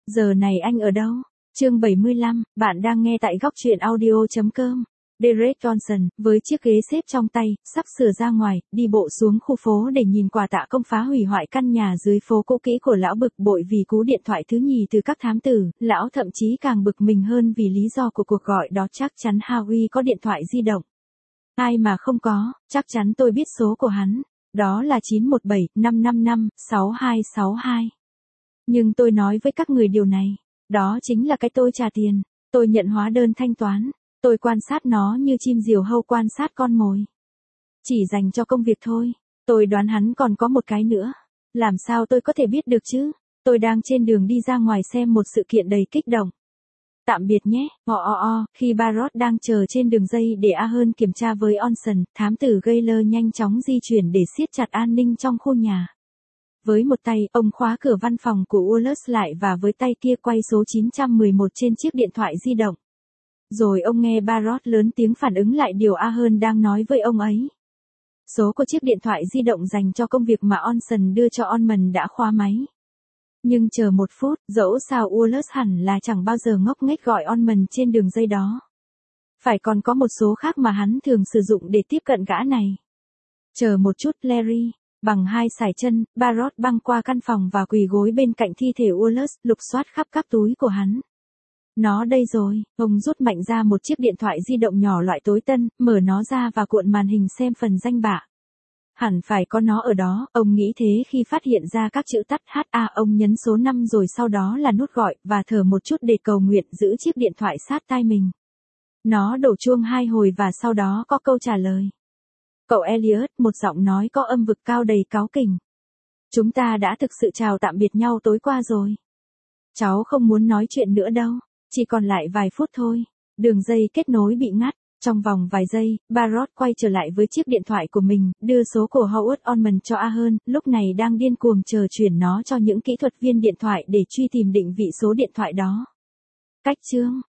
Giờ này anh ở đâu? Chương 75, bạn đang nghe tại góc truyện audio.com. Derek Johnson, với chiếc ghế xếp trong tay, sắp sửa ra ngoài, đi bộ xuống khu phố để nhìn quà tạ công phá hủy hoại căn nhà dưới phố cũ kỹ của lão bực bội vì cú điện thoại thứ nhì từ các thám tử, lão thậm chí càng bực mình hơn vì lý do của cuộc gọi đó chắc chắn Howie có điện thoại di động. Ai mà không có, chắc chắn tôi biết số của hắn, đó là 917-555-6262. Nhưng tôi nói với các người điều này, đó chính là cái tôi trả tiền, tôi nhận hóa đơn thanh toán. Tôi quan sát nó như chim diều hâu quan sát con mồi. Chỉ dành cho công việc thôi. Tôi đoán hắn còn có một cái nữa. Làm sao tôi có thể biết được chứ? Tôi đang trên đường đi ra ngoài xem một sự kiện đầy kích động. Tạm biệt nhé, khi Barrett đang chờ trên đường dây để Ahern kiểm tra với Olsen, thám tử Gayler nhanh chóng di chuyển để siết chặt an ninh trong khu nhà. Với một tay, ông khóa cửa văn phòng của Wallace lại và với tay kia quay số 911 trên chiếc điện thoại di động. Rồi ông nghe Barrett lớn tiếng phản ứng lại điều Ahern đang nói với ông ấy. Số của chiếc điện thoại di động dành cho công việc mà Olsen đưa cho Ormond đã khóa máy. Nhưng chờ một phút, dẫu sao Wallace hẳn là chẳng bao giờ ngốc nghếch gọi Ormond trên đường dây đó. Phải còn có một số khác mà hắn thường sử dụng để tiếp cận gã này. Chờ một chút Larry. Bằng hai sải chân, Barrett băng qua căn phòng và quỳ gối bên cạnh thi thể Wallace, lục soát khắp các túi của hắn. Nó đây rồi, ông rút mạnh ra một chiếc điện thoại di động nhỏ loại tối tân, mở nó ra và cuộn màn hình xem phần danh bạ. Hẳn phải có nó ở đó, ông nghĩ thế khi phát hiện ra các chữ tắt HA. Ông nhấn số 5 rồi sau đó là nút gọi, và thở một chút để cầu nguyện giữ chiếc điện thoại sát tai mình. Nó đổ chuông 2 hồi và sau đó có câu trả lời. Cậu Elliot, một giọng nói có âm vực cao đầy cáu kỉnh. Chúng ta đã thực sự chào tạm biệt nhau tối qua rồi. Cháu không muốn nói chuyện nữa đâu. Chỉ còn lại vài phút thôi. Đường dây kết nối bị ngắt. Trong vòng vài giây, Barrett quay trở lại với chiếc điện thoại của mình, đưa số của Howard Ormond cho Ahern, lúc này đang điên cuồng chờ chuyển nó cho những kỹ thuật viên điện thoại để truy tìm định vị số điện thoại đó. Cách chương